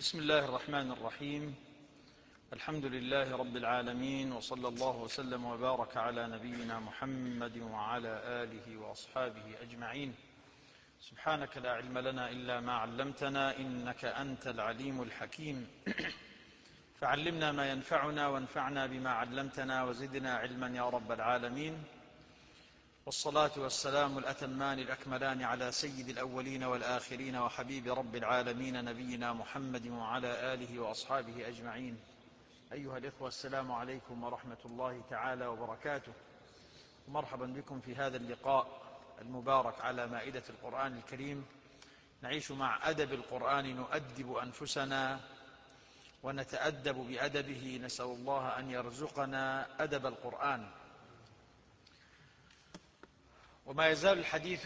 بسم الله الرحمن الرحيم. الحمد لله رب العالمين، وصلى الله وسلم وبارك على نبينا محمد وعلى آله وأصحابه أجمعين. سبحانك لا علم لنا إلا ما علمتنا، إنك أنت العليم الحكيم. فعلمنا ما ينفعنا وانفعنا بما علمتنا وزدنا علما يا رب العالمين. والصلاة والسلام الأتمان الأكملان على سيد الأولين والآخرين وحبيب رب العالمين نبينا محمد وعلى آله وأصحابه أجمعين. أيها الإخوة، السلام عليكم ورحمة الله تعالى وبركاته، ومرحبا بكم في هذا اللقاء المبارك على مائدة القرآن الكريم. نعيش مع أدب القرآن، نؤدب أنفسنا ونتأدب بأدبه. نسأل الله أن يرزقنا أدب القرآن. وما يزال الحديث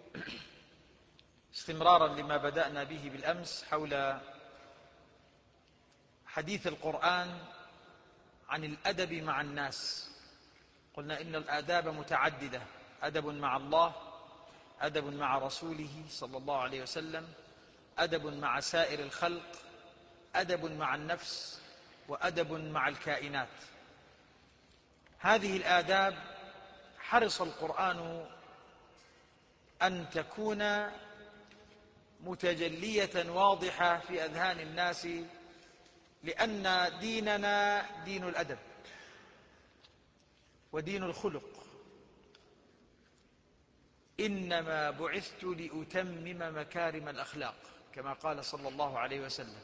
استمرارا لما بدأنا به بالأمس حول حديث القرآن عن الأدب مع الناس. قلنا إن الآداب متعددة: أدب مع الله، أدب مع رسوله صلى الله عليه وسلم، أدب مع سائر الخلق، أدب مع النفس، وأدب مع الكائنات. هذه الآداب حرص القرآن أن تكون متجلية واضحة في أذهان الناس، لأن ديننا دين الأدب ودين الخلق. إنما بعثت لأتمم مكارم الأخلاق، كما قال صلى الله عليه وسلم.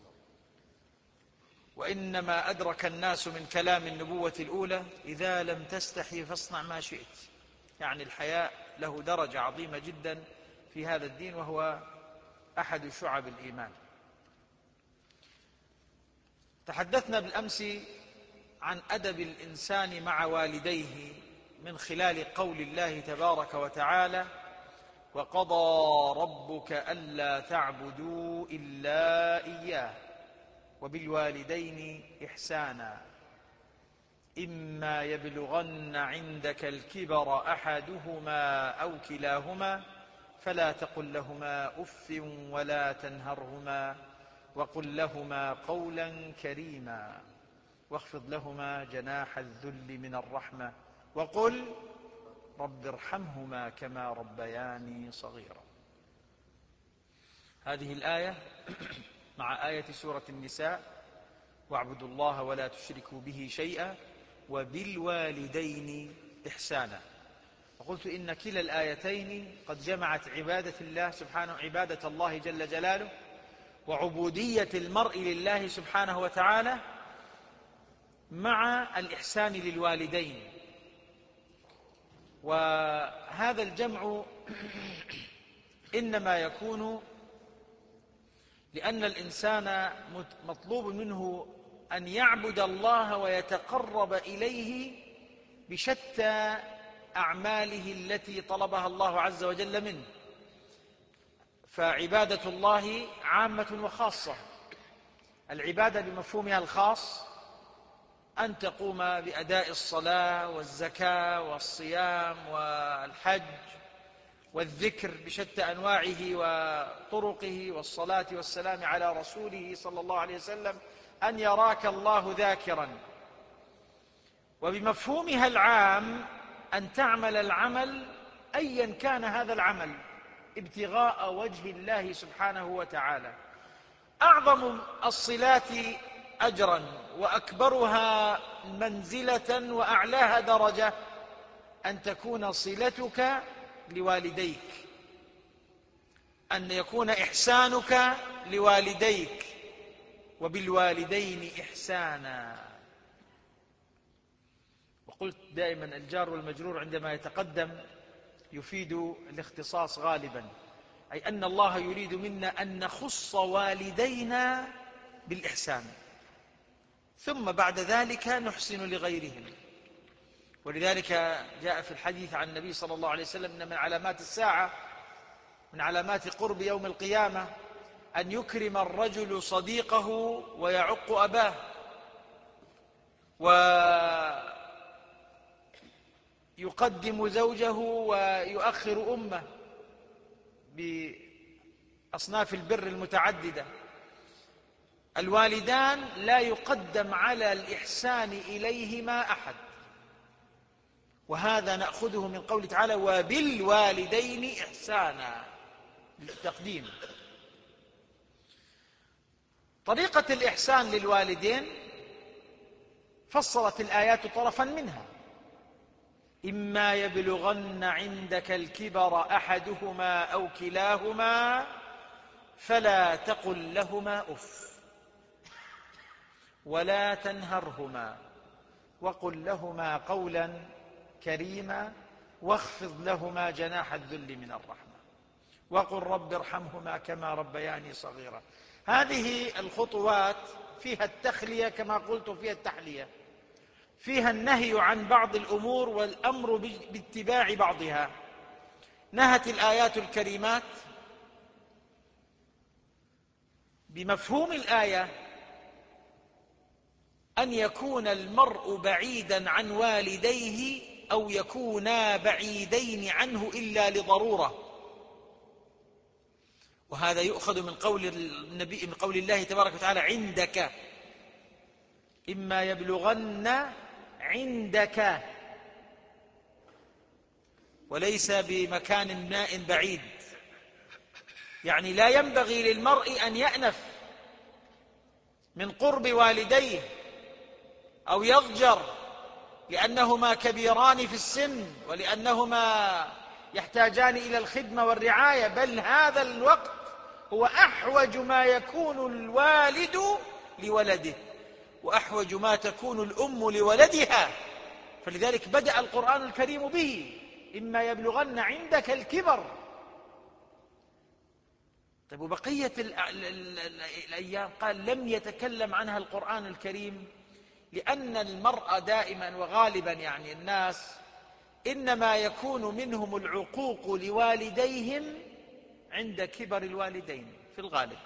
وإنما أدرك الناس من كلام النبوة الأولى: إذا لم تستحي فاصنع ما شئت. يعني الحياء له درجة عظيمة جدا في هذا الدين، وهو أحد شعب الإيمان. تحدثنا بالأمس عن أدب الإنسان مع والديه من خلال قول الله تبارك وتعالى: وقضى ربك ألا تعبدوا إلا إياه وبالوالدين إحسانا إما يبلغن عندك الكبر أحدهما أو كلاهما فلا تقل لهما أف ولا تنهرهما وقل لهما قولا كريما واخفض لهما جناح الذل من الرحمة وقل رب ارحمهما كما ربياني صغيرا. هذه الآية مع آية سورة النساء: واعبدوا الله ولا تشركوا به شيئا وبالوالدين إحسانا. وقلت إن كلا الآيتين قد جمعت عبادة الله سبحانه، عبادة الله جل جلاله، وعبودية المرء لله سبحانه وتعالى، مع الإحسان للوالدين. وهذا الجمع إنما يكون لأن الإنسان مطلوب منه أن يعبد الله ويتقرب إليه بشتى أعماله التي طلبها الله عز وجل منه. فعبادة الله عامة وخاصة. العبادة بمفهومها الخاص أن تقوم بأداء الصلاة والزكاة والصيام والحج والذكر بشتى أنواعه وطرقه، والصلاة والسلام على رسوله صلى الله عليه وسلم، أن يراك الله ذاكرا. وبمفهومها العام أن تعمل العمل أيا كان هذا العمل ابتغاء وجه الله سبحانه وتعالى. أعظم الصلات أجرا وأكبرها منزلة وأعلاها درجة أن تكون صلتك لوالديك، أن يكون إحسانك لوالديك، وبالوالدين إحسانا. وقلت دائما الجار والمجرور عندما يتقدم يفيد الاختصاص غالبا، أي أن الله يريد منا أن نخص والدينا بالإحسان، ثم بعد ذلك نحسن لغيرهم. ولذلك جاء في الحديث عن النبي صلى الله عليه وسلم أن من علامات الساعة، من علامات قرب يوم القيامة، أن يكرم الرجل صديقه ويعق أباه، ويقدم زوجه ويؤخر أمه، بأصناف البر المتعددة. الوالدان لا يقدم على الإحسان إليهما أحد، وهذا نأخذه من قوله تعالى وبالوالدين إحسانا، التقديم. طريقة الإحسان للوالدين فصلت الآيات طرفا منها: إما يبلغن عندك الكبر أحدهما أو كلاهما فلا تقل لهما أف ولا تنهرهما وقل لهما قولا كريما واخفض لهما جناح الذل من الرحمة وقل رب ارحمهما كما ربياني صغيرا. هذه الخطوات فيها التخلية كما قلت، فيها التحلية، فيها النهي عن بعض الأمور والأمر باتباع بعضها. نهت الآيات الكريمات بمفهوم الآية أن يكون المرء بعيدا عن والديه أو يكونا بعيدين عنه إلا لضرورة، وهذا يؤخذ من قول النبي، من قول الله تبارك وتعالى عندك، إما يبلغن عندك، وليس بمكان ناء بعيد. يعني لا ينبغي للمرء أن يأنف من قرب والديه أو يضجر لأنهما كبيران في السن ولأنهما يحتاجان إلى الخدمة والرعاية، بل هذا الوقت هو أحوج ما يكون الوالد لولده وأحوج ما تكون الأم لولدها، فلذلك بدأ القرآن الكريم به: إما يبلغن عندك الكبر. طيب وبقية الأيام قال لم يتكلم عنها القرآن الكريم، لأن المرء دائما وغالبا، يعني الناس، إنما يكون منهم العقوق لوالديهم عند كبر الوالدين في الغالب.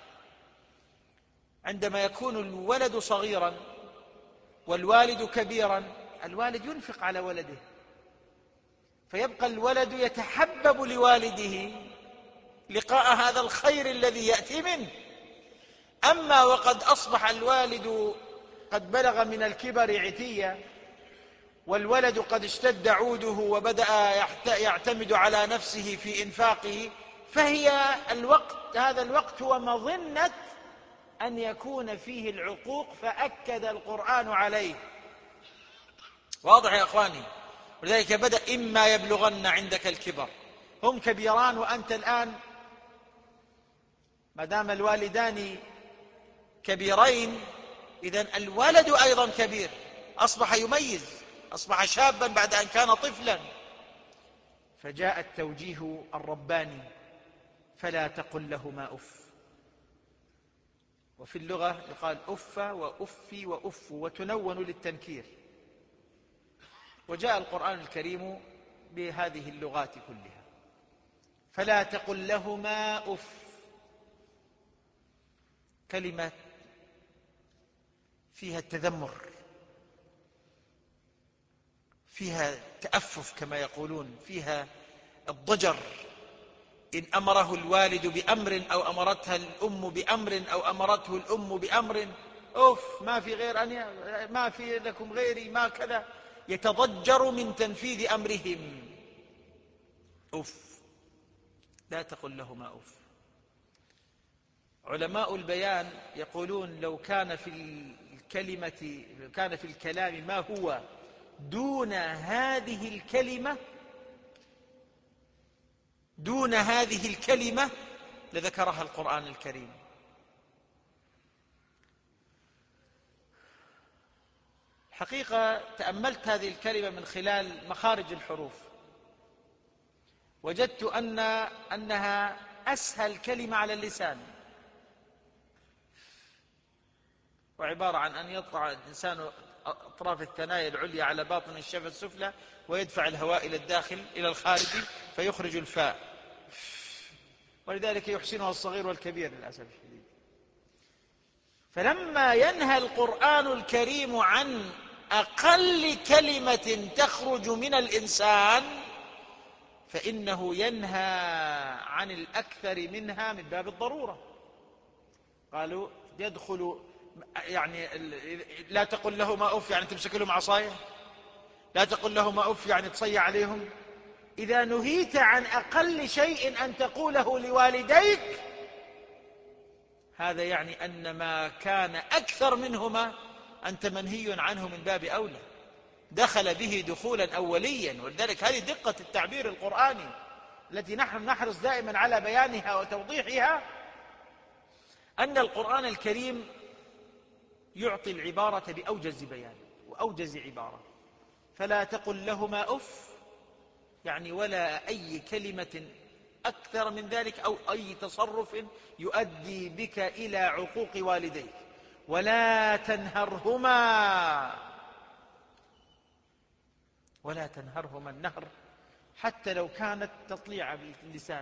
عندما يكون الولد صغيرا والوالد كبيرا، الوالد ينفق على ولده فيبقى الولد يتحبب لوالده لقاء هذا الخير الذي يأتي منه. أما وقد أصبح الوالد قد بلغ من الكبر عتيا والولد قد اشتد عوده وبدأ يعتمد على نفسه في إنفاقه، هذا الوقت هو مظنة أن يكون فيه العقوق، فأكد القرآن عليه. واضح يا أخواني؟ ولذلك بدأ إما يبلغن عندك الكبر، هم كبيران وأنت الآن ما دام الوالدان كبيرين إذن الولد أيضا كبير، أصبح يميز، أصبح شابا بعد أن كان طفلا. فجاء التوجيه الرباني: فلا تقل لهما أف. وفي اللغة يقال أف وأفي وأف وتنون للتنكير، وجاء القرآن الكريم بهذه اللغات كلها: فلا تقل لهما أف. كلمة فيها التذمر، فيها تأفف كما يقولون، فيها الضجر. إن أمره الوالد بأمر أو أمرتها الأم بأمر أو أمرته الأم بأمر، أوف، ما في غير ما في لكم غيري، ما كذا، يتضجر من تنفيذ أمرهم. أوف، لا تقل لهما أوف. علماء البيان يقولون لو كان في الكلام ما هو دون هذه الكلمة لذكرها القرآن الكريم. حقيقة تأملت هذه الكلمة من خلال مخارج الحروف، وجدت أنها أسهل كلمة على اللسان، وعبارة عن أن يضع الإنسان أطراف الثنايا العليا على باطن الشفة السفلى ويدفع الهواء إلى الداخل إلى الخارج فيخرج الفاء، ولذلك يحسنها الصغير والكبير للأسف الشديد. فلما ينهى القرآن الكريم عن أقل كلمة تخرج من الإنسان فإنه ينهى عن الأكثر منها من باب الضرورة. قالوا يدخل يعني لا تقل لهما أف يعني تمسك لهم عصاية، لا تقل لهما أف يعني تصيع عليهم. إذا نهيت عن أقل شيء أن تقوله لوالديك، هذا يعني أن ما كان أكثر منهما أنت منهي عنه من باب أولى، دخل به دخولا أوليا. ولذلك هذه دقة التعبير القرآني التي نحن نحرص دائما على بيانها وتوضيحها، أن القرآن الكريم يعطي العبارة بأوجز بيان وأوجز عبارة. فلا تقل لهما أف يعني ولا أي كلمة أكثر من ذلك أو أي تصرف يؤدي بك إلى عقوق والديك. ولا تنهرهما، ولا تنهرهما. النهر حتى لو كانت تطليع باللسان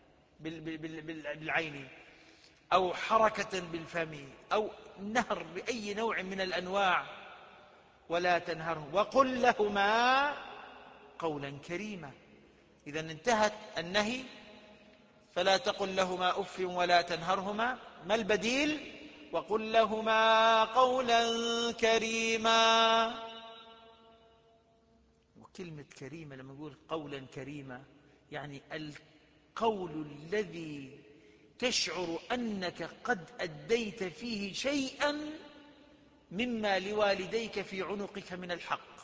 بالعين أو حركة بالفم أو نهر بأي نوع من الأنواع، ولا تنهرهما وقل لهما قولا كريما. إذا انتهت النهي، فلا تقل لهما أف ولا تنهرهما، ما البديل؟ وقل لهما قولا كريما. وكلمة كريمة لما نقول قولا كريما يعني القول الذي تشعر أنك قد أديت فيه شيئا مما لوالديك في عنقك من الحق.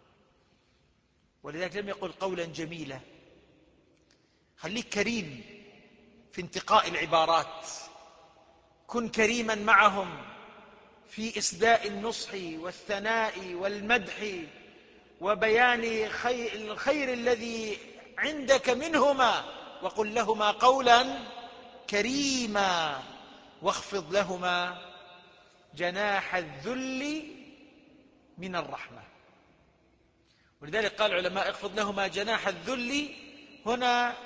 ولذلك لم يقل قولا جميلا. خليك كريم في انتقاء العبارات، كن كريما معهم في إسداء النصح والثناء والمدح وبيان الخير الذي عندك منهما. وقل لهما قولا كريما واخفض لهما جناح الذل من الرحمة. ولذلك قال العلماء اخفض لهما جناح الذل، هنا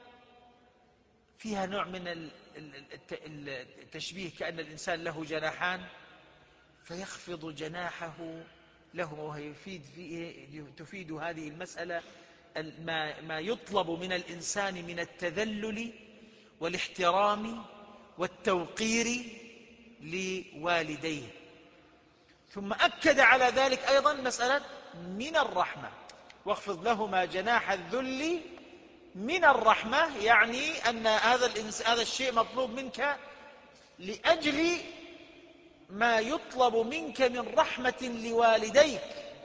فيها نوع من التشبيه كأن الإنسان له جناحان فيخفض جناحه لهما، وهي تفيد هذه المسألة ما يطلب من الإنسان من التذلل والاحترام والتوقير لوالديه. ثم أكد على ذلك أيضا مسألة من الرحمة، واخفض لهما جناح الذل من الرحمة، يعني أن هذا الشيء مطلوب منك لأجل ما يطلب منك من رحمة لوالديك.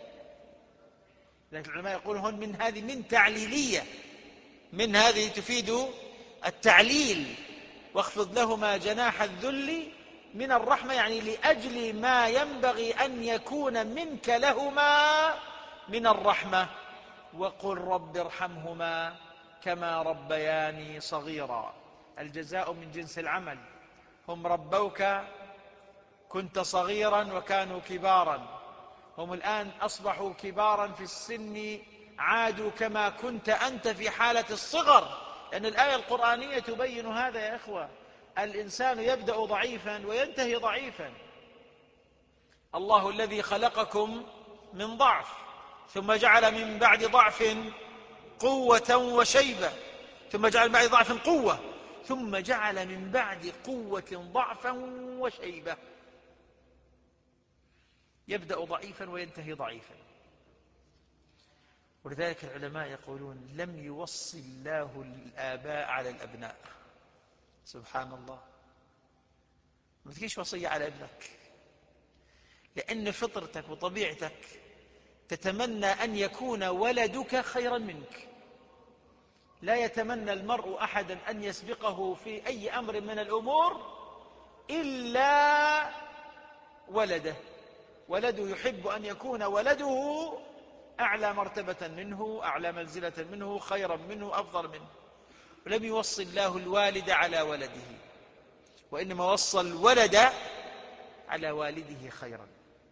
لكن العلماء يقولون من هذه من تعليلية، من هذه تفيد التعليل. واخفض لهما جناح الذل من الرحمة يعني لأجل ما ينبغي أن يكون منك لهما من الرحمة. وقل رب ارحمهما كما ربياني صغيرا. الجزاء من جنس العمل. هم ربوك كنت صغيرا وكانوا كبارا، هم الآن أصبحوا كبارا في السن، عادوا كما كنت أنت في حالة الصغر. لأن الآية القرآنية تبين هذا يا إخوة. الإنسان يبدأ ضعيفا وينتهي ضعيفا. الله الذي خلقكم من ضعف ثم جعل من بعد ضعف قوة وشيبة، ثم جعل من بعد ضعف قوة، ثم جعل من بعد قوة ضعفا وشيبة. يبدأ ضعيفا وينتهي ضعيفا. ولذلك العلماء يقولون لم يوصي الله الآباء على الأبناء. سبحان الله، ما تجيش وصية على ابنك، لأن فطرتك وطبيعتك تتمنى أن يكون ولدك خيرا منك. لا يتمنى المرء أحدا أن يسبقه في أي أمر من الأمور إلا ولده يحب أن يكون ولده أعلى مرتبة منه، أعلى منزلة منه، خيرا منه، أفضل منه. ولم يوصي الله الوالد على ولده، وإنما وصى الولد على والده خيرا.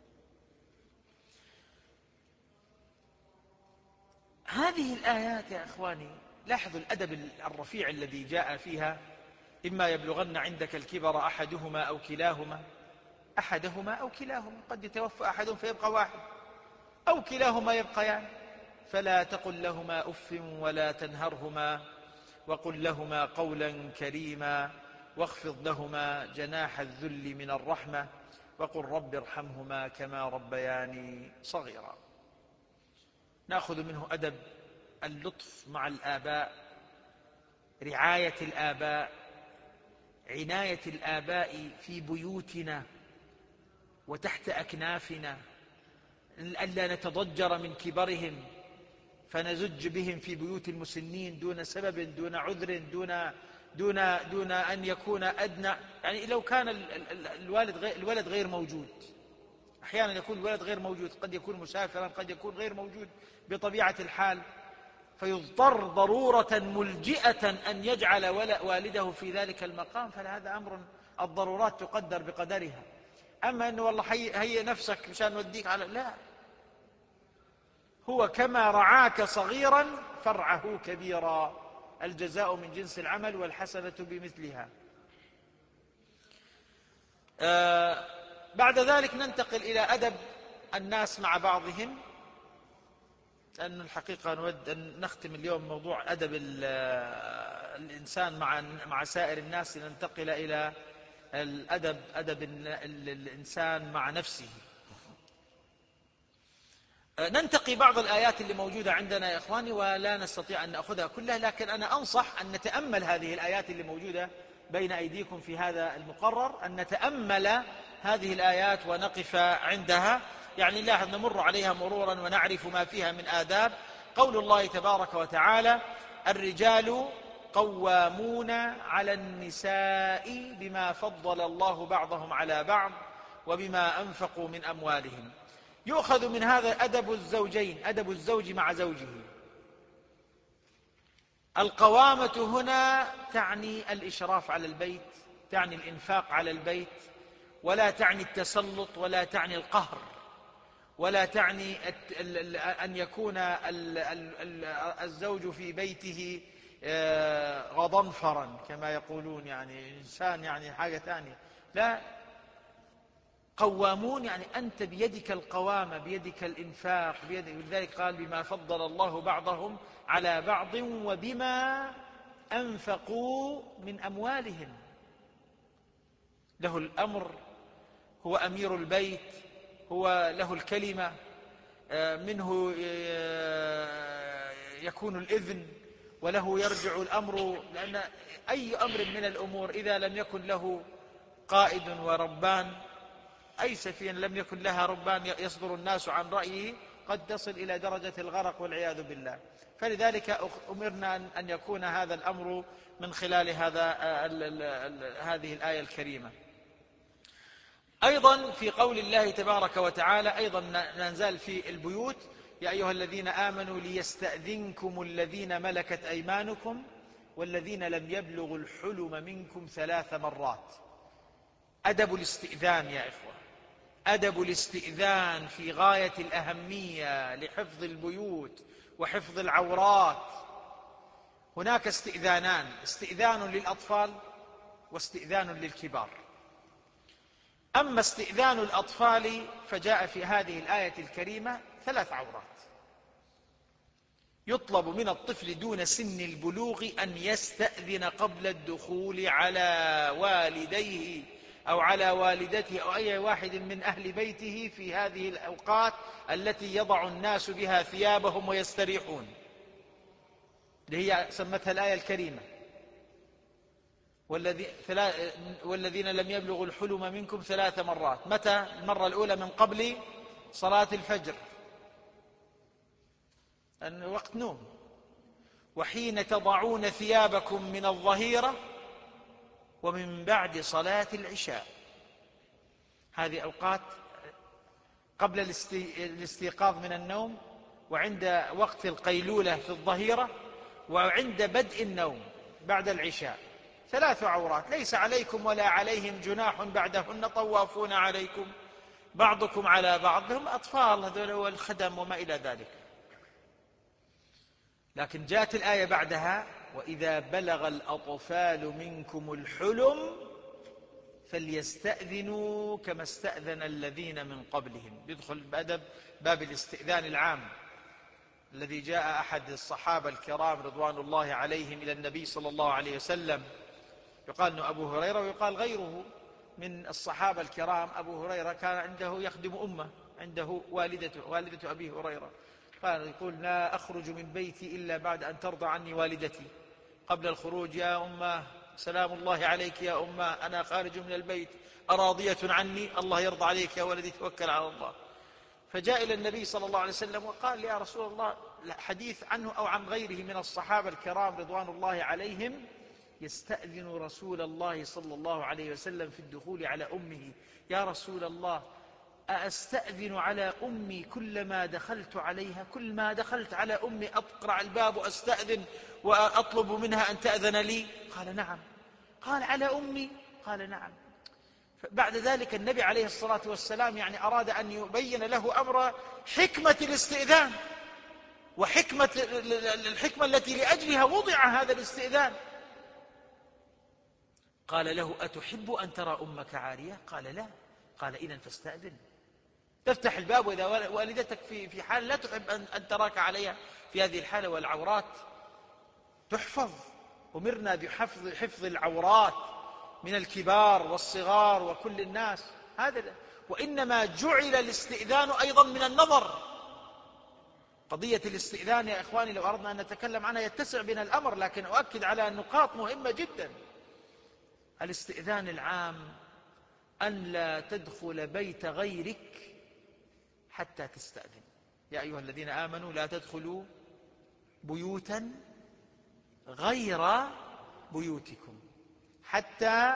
هذه الآيات يا أخواني لاحظوا الأدب الرفيع الذي جاء فيها. إما يبلغن عندك الكبر أحدهما أو كلاهما، أحدهما أو كلاهما، قد يتوفى أحدهم فيبقى واحد، أو كلاهما يبقيان. فلا تقل لهما أف ولا تنهرهما وقل لهما قولا كريما واخفض لهما جناح الذل من الرحمة وقل رب ارحمهما كما ربياني صغيرا. نأخذ منه أدب اللطف مع الآباء، رعاية الآباء، عناية الآباء في بيوتنا وتحت أكنافنا، ألا نتضجر من كبرهم فنزج بهم في بيوت المسنين دون سبب، دون عذر، دون أن يكون أدنى. يعني لو كان الولد غير موجود، أحيانا يكون الولد غير موجود، قد يكون مسافرا، قد يكون غير موجود بطبيعة الحال، فيضطر ضرورة ملجئة أن يجعل والده في ذلك المقام، فهذا أمر الضرورات تقدر بقدرها. أما أنه والله هيئ نفسك مشان نوديك على، لا، هو كما رعاك صغيرا فرعه كبيرا، الجزاء من جنس العمل والحسنة بمثلها. بعد ذلك ننتقل إلى أدب الناس مع بعضهم، لأن الحقيقة نود أن نختم اليوم موضوع أدب الإنسان مع سائر الناس، ننتقل إلى أدب الإنسان مع نفسه. ننتقي بعض الآيات اللي موجودة عندنا يا إخواني، ولا نستطيع أن نأخذها كلها، لكن أنا أنصح أن نتأمل هذه الآيات اللي موجودة بين أيديكم في هذا المقرر، أن نتأمل هذه الآيات ونقف عندها، يعني لا نمر عليها مرورا ونعرف ما فيها من آداب. قول الله تبارك وتعالى: الرجال قوامون على النساء بما فضل الله بعضهم على بعض وبما أنفقوا من أموالهم. يؤخذ من هذا أدب الزوجين، أدب الزوج مع زوجه. القوامة هنا تعني الإشراف على البيت، تعني الإنفاق على البيت، ولا تعني التسلط، ولا تعني القهر، ولا تعني أن يكون الزوج في بيته غضنفرا كما يقولون، يعني إنسان يعني حاجة ثانية. لا، قوامون يعني أنت بيدك القوامة، بيدك الإنفاق، لذلك قال: بما فضل الله بعضهم على بعض وبما أنفقوا من أموالهم. له الأمر، هو أمير البيت، هو له الكلمة، منه يكون الإذن وله يرجع الأمر، لأن أي أمر من الأمور إذا لم يكن له قائد وربان، أي سفينة لم يكن لها ربان يصدر الناس عن رأيه قد تصل إلى درجة الغرق والعياذ بالله. فلذلك أمرنا أن يكون هذا الأمر من خلال هذه الآية الكريمة. أيضا في قول الله تبارك وتعالى، أيضا نزال في البيوت: يا أيها الذين آمنوا ليستأذنكم الذين ملكت أيمانكم والذين لم يبلغوا الحلم منكم 3 مرات. أدب الاستئذان يا إخوة، أدب الاستئذان في غاية الأهمية لحفظ البيوت وحفظ العورات. هناك استئذانان: استئذان للأطفال واستئذان للكبار. أما استئذان الأطفال فجاء في هذه الآية الكريمة 3 عورات. يطلب من الطفل دون سن البلوغ أن يستأذن قبل الدخول على والديه أو على والدته أو أي واحد من أهل بيته في هذه الأوقات التي يضع الناس بها ثيابهم ويستريحون، اللي هي سمتها الآية الكريمة: والذين لم يبلغوا الحلم منكم 3 مرات. متى؟ المرة الأولى من قبل صلاة الفجر، أن وقت نوم، وحين تضعون ثيابكم من الظهيرة، ومن بعد صلاة العشاء. هذه أوقات قبل الاستيقاظ من النوم، وعند وقت القيلولة في الظهيرة، وعند بدء النوم بعد العشاء. 3 عورات ليس عليكم ولا عليهم جناح بعدهن طوافون عليكم بعضكم على بعض. هم أطفال هذول والخدم وما إلى ذلك. لكن جاءت الآية بعدها: وإذا بلغ الأطفال منكم الحلم فليستأذنوا كما استأذن الذين من قبلهم. يدخل باب الاستئذان العام الذي جاء أحد الصحابة الكرام رضوان الله عليهم إلى النبي صلى الله عليه وسلم، يقال أنه أبو هريرة ويقال غيره، من الصحابة الكرام أبو هريرة كان عنده يخدم أمه، عنده والدة أبي هريرة، كان يقول: لا أخرج من بيتي إلا بعد أن ترضى عني والدتي. قبل الخروج: يا أمه سلام الله عليك يا أمه، أنا خارج من البيت، أراضية عني؟ الله يرضى عليك يا ولدي، توكل على الله. فجاء إلى النبي صلى الله عليه وسلم وقال: يا رسول الله، حديث عنه أو عن غيره من الصحابة الكرام رضوان الله عليهم يستأذن رسول الله صلى الله عليه وسلم في الدخول على أمه. يا رسول الله، أستأذن على أمي كلما دخلت عليها؟ كل ما دخلت على أمي أقرع الباب وأستأذن وأطلب منها أن تأذن لي؟ قال: نعم. قال: على أمي؟ قال: نعم. بعد ذلك النبي عليه الصلاة والسلام أراد أن يبين له أمر حكمة الاستئذان وحكمة الحكمة التي لأجلها وضع هذا الاستئذان. قال له: أتحب أن ترى أمك عارية؟ قال: لا. قال: إذن فاستأذن. تفتح الباب وإذا والدتك في حال لا تحب أن تراك عليها في هذه الحالة، والعورات تحفظ، أمرنا بحفظ العورات من الكبار والصغار وكل الناس. وإنما جعل الاستئذان أيضا من النظر. قضية الاستئذان يا إخواني لو أردنا أن نتكلم عنها يتسع بنا الأمر، لكن أؤكد على نقاط مهمة جدا. الاستئذان العام: أن لا تدخل بيت غيرك حتى تستأذن. يا أيها الذين آمنوا لا تدخلوا بيوتا غير بيوتكم حتى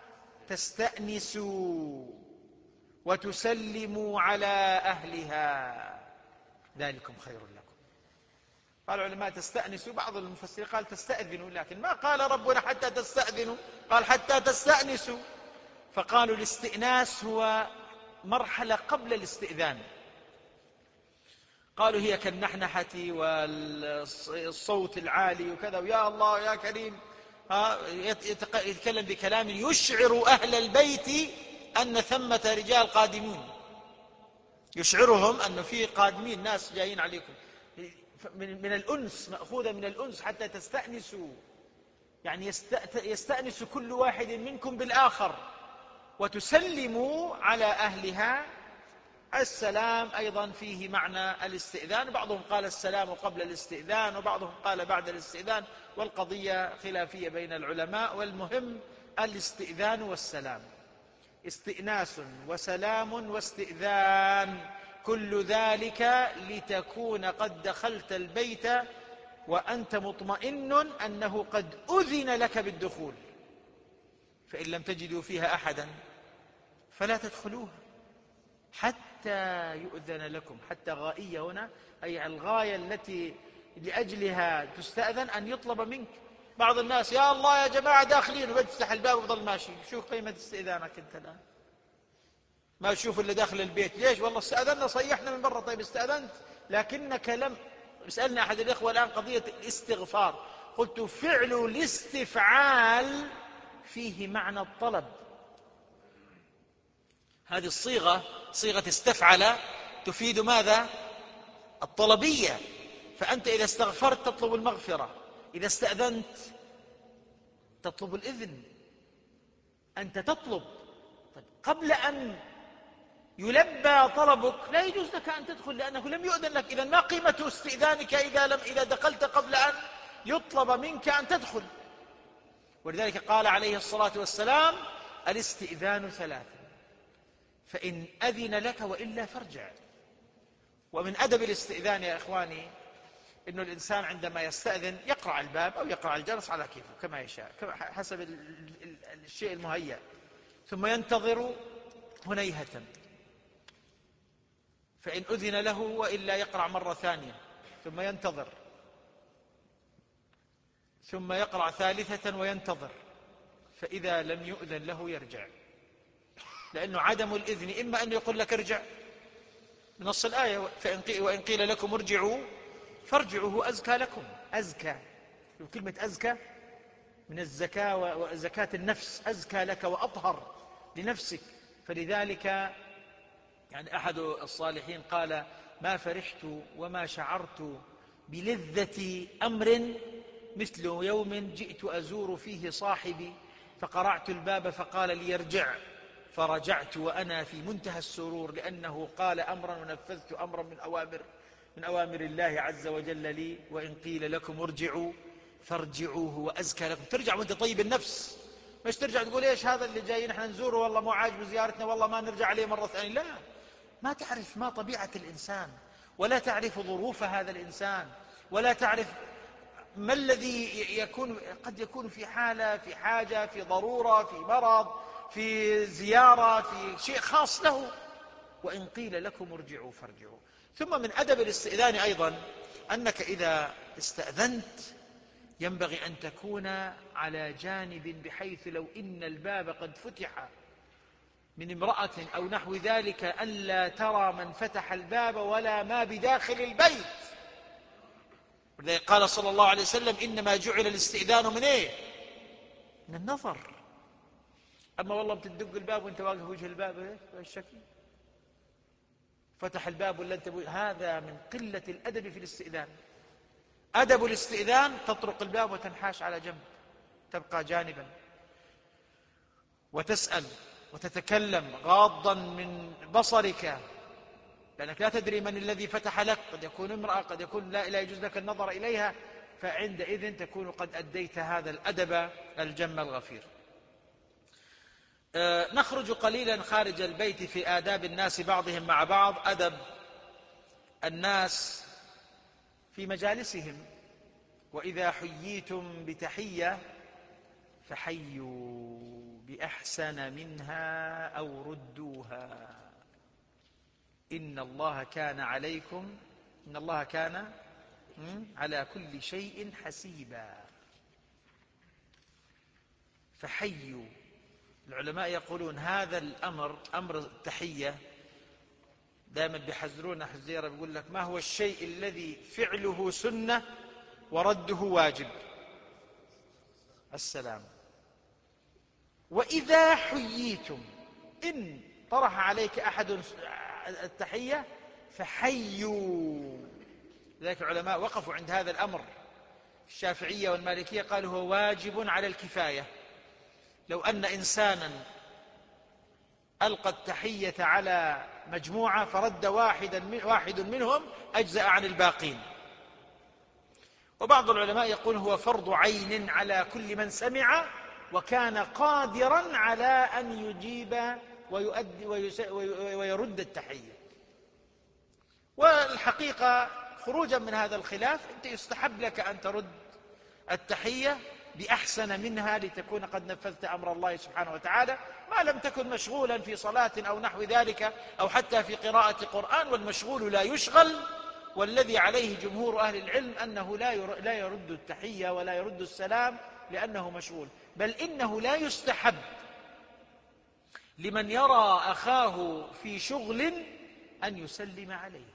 تستأنسوا وتسلموا على أهلها ذلكم خير لكم. قال العلماء تستأنسوا، بعض المفسرين قال تستأذنوا، لكن ما قال ربنا حتى تستأذنوا، قال حتى تستأنسوا. فقالوا الاستئناس هو مرحلة قبل الاستئذان. قالوا هي كالنحنحة والصوت العالي وكذا، ويا الله يا كريم، يتكلم بكلام يشعر أهل البيت أن ثمة رجال قادمون، يشعرهم أن في قادمين، ناس جايين عليكم. من الأنس، مأخوذة من الأنس، حتى تستأنسوا، يستأنس كل واحد منكم بالآخر. وتسلموا على أهلها. السلام أيضا فيه معنى الاستئذان، بعضهم قال السلام قبل الاستئذان وبعضهم قال بعد الاستئذان، والقضية خلافية بين العلماء. والمهم الاستئذان والسلام، استئناس وسلام واستئذان، كل ذلك لتكون قد دخلت البيت وأنت مطمئن أنه قد أذن لك بالدخول. فإن لم تجدوا فيها أحدا فلا تدخلوها حتى يؤذن لكم. حتى غائية هنا، أي الغاية التي لأجلها تستأذن أن يطلب منك. بعض الناس: يا الله يا جماعة داخلين، ويفتح الباب ويظل ماشي. شوف قيمة استئذانك أنت الآن، ما تشوف اللي داخل البيت. ليش؟ والله استأذنا، صيحنا من برا. طيب استأذنت لكنك لم. سألنا أحد الإخوة الآن قضية الاستغفار، قلت فعل الاستفعال فيه معنى الطلب. هذه الصيغة صيغة استفعل تفيد ماذا؟ الطلبية. فأنت إذا استغفرت تطلب المغفرة، إذا استأذنت تطلب الإذن، أنت تطلب. طيب قبل أن يلبى طلبك لا يجوز لك أن تدخل، لأنه لم يؤذن لك. إذن ما قيمة استئذانك إذا دخلت قبل أن يطلب منك أن تدخل؟ ولذلك قال عليه الصلاة والسلام: الاستئذان ثلاثة، فإن أذن لك وإلا فارجع. ومن أدب الاستئذان يا إخواني إنه الإنسان عندما يستأذن يقرع الباب أو يقرع الجرس على كيفه كما يشاء، حسب الشيء المهيأ، ثم ينتظر هنيهة، فإن أذن له وإلا يقرع مرة ثانية، ثم ينتظر، ثم يقرع ثالثة وينتظر. فإذا لم يؤذن له يرجع، لأنه عدم الإذن إما أن يقول لك ارجع بنص الآية: وإن قيل لكم ارجعوا فارجعوا هو أزكى لكم. أزكى، كلمة أزكى من الزكاة وزكاة النفس، أزكى لك وأطهر لنفسك. فلذلك أحد الصالحين قال: ما فرحت وما شعرت بلذة أمر مثل يوم جئت أزور فيه صاحبي فقرعت الباب فقال لي ارجع فرجعت وأنا في منتهى السرور، لأنه قال أمرا ونفذت أمرا من أوامر الله عز وجل لي. وإن قيل لكم ارجعوا فارجعوا هو أزكى لكم. ترجع وأنت طيب النفس، مش ترجع تقول إيش هذا اللي جاي نحن نزوره والله مو عاجب زيارتنا والله ما نرجع عليه مرة ثانية. لا، ما تعرف ما طبيعة الإنسان، ولا تعرف ظروف هذا الإنسان، ولا تعرف ما الذي قد يكون في حالة، في حاجة، في ضرورة، في مرض، في زيارة، في شيء خاص له. وإن قيل لكم ارجعوا فارجعوا. ثم من أدب الاستئذان أيضا أنك إذا استأذنت ينبغي أن تكون على جانب، بحيث لو إن الباب قد فتح من امرأة أو نحو ذلك ألا ترى من فتح الباب ولا ما بداخل البيت. ولذلك قال صلى الله عليه وسلم إنما جعل الاستئذان من إيه؟ من النظر. أما والله بتدق الباب وانت واقف وجه الباب ايش الشكل، فتح الباب ولا انت هذا من قلة الأدب في الاستئذان. أدب الاستئذان تطرق الباب وتنحاش على جنب، تبقى جانبا، وتسأل وتتكلم غاضا من بصرك، لأنك لا تدري من الذي فتح لك، قد يكون امرأة، قد يكون لا يجوز لك النظر إليها، فعندئذ تكون قد أديت هذا الأدب الجم الغفير. نخرج قليلا خارج البيت في آداب الناس بعضهم مع بعض. أدب الناس في مجالسهم: وإذا حييتم بتحية فحيوا بأحسن منها أو ردوها إن الله كان على كل شيء حسيبا. فحيوا. العلماء يقولون هذا الأمر، أمر التحية، دائما بيحذرون حذيرة، بيقول لك ما هو الشيء الذي فعله سنة ورده واجب؟ السلام. وإذا حييتم، إن طرح عليك أحد التحية فحيوا. لذلك العلماء وقفوا عند هذا الأمر. الشافعية والمالكية قالوا هو واجب على الكفاية. لو أن إنسانا ألقى التحية على مجموعة فرد واحد منهم أجزأ عن الباقين. وبعض العلماء يقول هو فرض عين على كل من سمع وكان قادرا على أن يجيب ويؤدي ويرد التحية. والحقيقة خروجا من هذا الخلاف أنت يستحب لك أن ترد التحية بأحسن منها لتكون قد نفذت أمر الله سبحانه وتعالى، ما لم تكن مشغولا في صلاة أو نحو ذلك أو حتى في قراءة قرآن. والمشغول لا يشغل. والذي عليه جمهور أهل العلم أنه لا يرد التحية ولا يرد السلام لأنه مشغول، بل إنه لا يستحب لمن يرى أخاه في شغل أن يسلم عليه.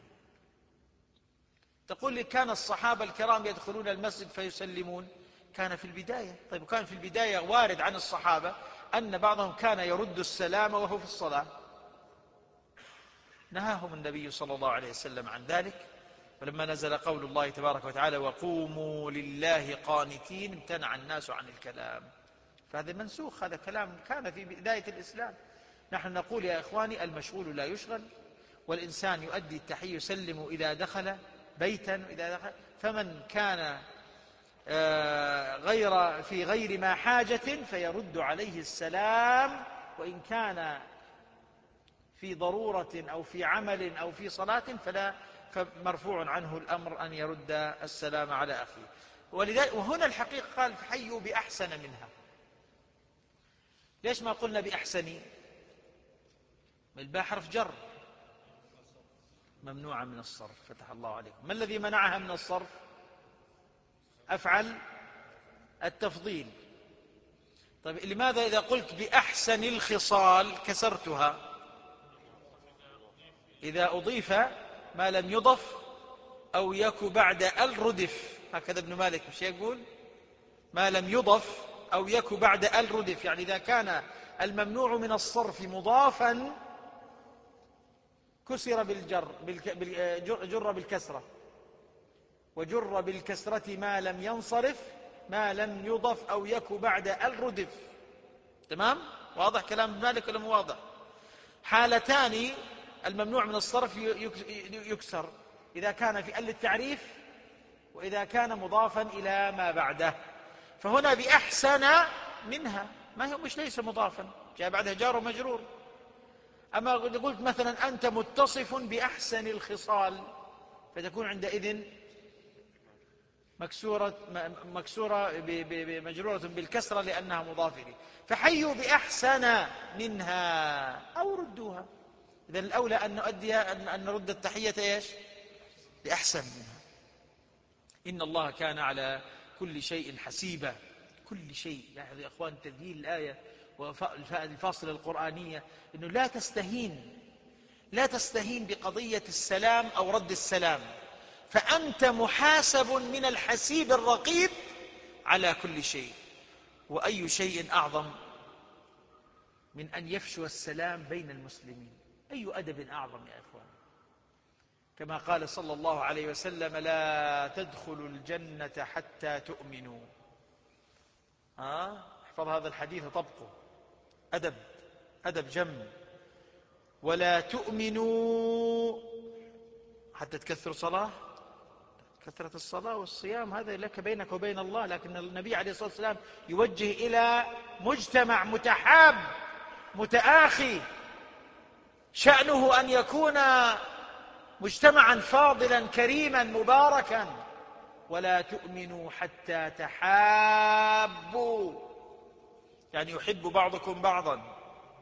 تقول لي كان الصحابة الكرام يدخلون المسجد فيسلمون؟ كان في البداية. طيب وكان في البداية وارد عن الصحابة أن بعضهم كان يرد السلام وهو في الصلاة، نهاهم النبي صلى الله عليه وسلم عن ذلك. ولما نزل قول الله تبارك وتعالى وقوموا لله قانتين امتنع الناس عن الكلام، فهذا منسوخ، هذا كلام كان في بداية الإسلام. نحن نقول يا إخواني المشغول لا يشغل، والإنسان يؤدي التحية يسلم إذا دخل بيتا، فمن كان في غير ما حاجة فيرد عليه السلام، وإن كان في ضرورة أو في عمل أو في صلاة فمرفوع عنه الأمر أن يرد السلام على أخيه. وهنا الحقيقة قال فحيوا بأحسن منها. ليش ما قلنا بأحسن؟ الباء حرف جر ممنوعة من الصرف، فتح الله عليكم. ما الذي منعها من الصرف؟ أفعل التفضيل. طيب لماذا إذا قلت بأحسن الخصال كسرتها؟ إذا أضيف ما لم يضف أو يك بعد الردف، هكذا ابن مالك مش يقول ما لم يضف أو يك بعد الردف، يعني إذا كان الممنوع من الصرف مضافا كسر جر بالكسرة، وجر بالكسرة ما لم ينصرف ما لم يضف أو يك بعد الردف. تمام؟ واضح كلام ابن مالك ولا مو واضح؟ حالتان الممنوع من الصرف يكسر، إذا كان في ال التعريف وإذا كان مضافا إلى ما بعده. فهنا بأحسن منها، ما هي مش ليس مضافا، جاء بعدها جار ومجرور. أما قلت مثلا أنت متصف بأحسن الخصال، فتكون عندئذ مكسورة مجرورة بالكسرة لأنها مضاف إليه. فحيوا بأحسن منها أو ردوها. إذن الأولى أن نرد التحية إيش؟ بأحسن منها. إن الله كان على كل شيء حسيبا. كل شيء يعني يا أخوان، تذييل الآية والفاصلة القرآنية أنه لا تستهين بقضية السلام أو رد السلام، فأنت محاسب من الحسيب الرقيب على كل شيء. وأي شيء أعظم من أن يفشو السلام بين المسلمين؟ أي أدب أعظم يا إخوان؟ كما قال صلى الله عليه وسلم: لا تدخلوا الجنة حتى تؤمنوا. احفظ هذا الحديث طبقه، أدب جم. ولا تؤمنوا حتى تكثروا صلاة. كثرة الصلاة والصيام هذا لك بينك وبين الله، لكن النبي عليه الصلاة والسلام يوجه إلى مجتمع متحاب متآخي، شأنه أن يكون مجتمعا فاضلا كريما مباركا. ولا تؤمنوا حتى تحابوا، يعني يحب بعضكم بعضا.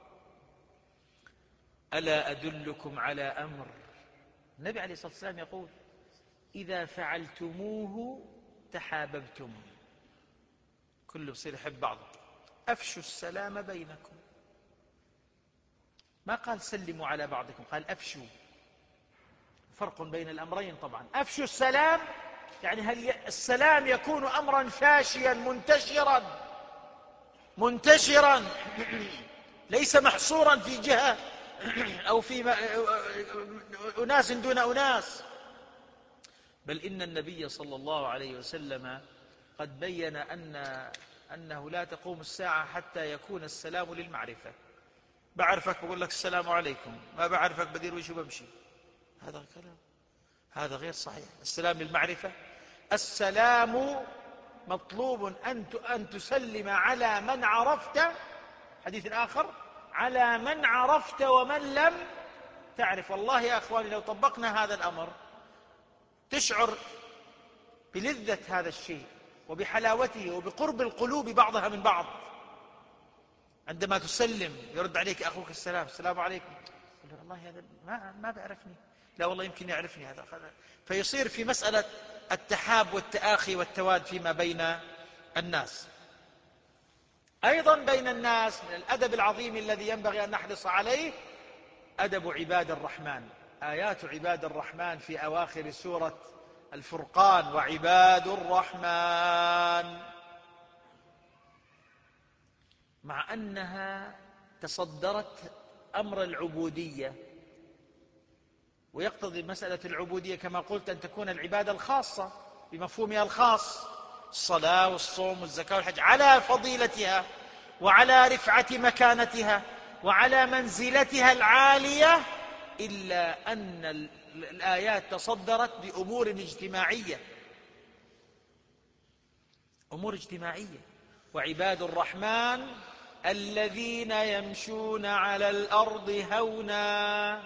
ألا أدلكم على أمر، النبي عليه الصلاة والسلام يقول: إذا فعلتموه تحاببتم. كله بصير يحب بعضه. أفشوا السلام بينكم. ما قال سلموا على بعضكم، قال أفشوا. فرق بين الأمرين طبعا. أفشوا السلام يعني هل السلام يكون أمرا فاشيا منتشرا ليس محصورا في جهة أو في أناس دون أناس، بل إن النبي صلى الله عليه وسلم قد بين أنه لا تقوم الساعة حتى يكون السلام للمعرفة. بعرفك بقول لك السلام عليكم، ما بعرفك بدير وجهي وبمشي. هذا كلام، هذا غير صحيح. السلام للمعرفة. السلام مطلوب أن تسلم على من عرفت، حديث آخر: على من عرفت ومن لم تعرف. والله يا أخواني لو طبقنا هذا الأمر تشعر بلذة هذا الشيء وبحلاوته وبقرب القلوب بعضها من بعض. عندما تسلم يرد عليك أخوك السلام: السلام عليكم. والله هذا ما بيعرفني. لا والله يمكن يعرفني هذا. فيصير في مسألة التحاب والتآخي والتواد فيما بين الناس. أيضا بين الناس من الأدب العظيم الذي ينبغي أن نحرص عليه أدب عباد الرحمن. آيات عباد الرحمن في أواخر سورة الفرقان: وعباد الرحمن، مع أنها تصدرت أمر العبودية، ويقتضي مسألة العبودية كما قلت أن تكون العبادة الخاصة بمفهومها الخاص، الصلاة والصوم والزكاة والحج، على فضيلتها وعلى رفعة مكانتها وعلى منزلتها العالية، إلا أن الآيات تصدرت بأمور اجتماعية، أمور اجتماعية. وعباد الرحمن الذين يمشون على الأرض هونا.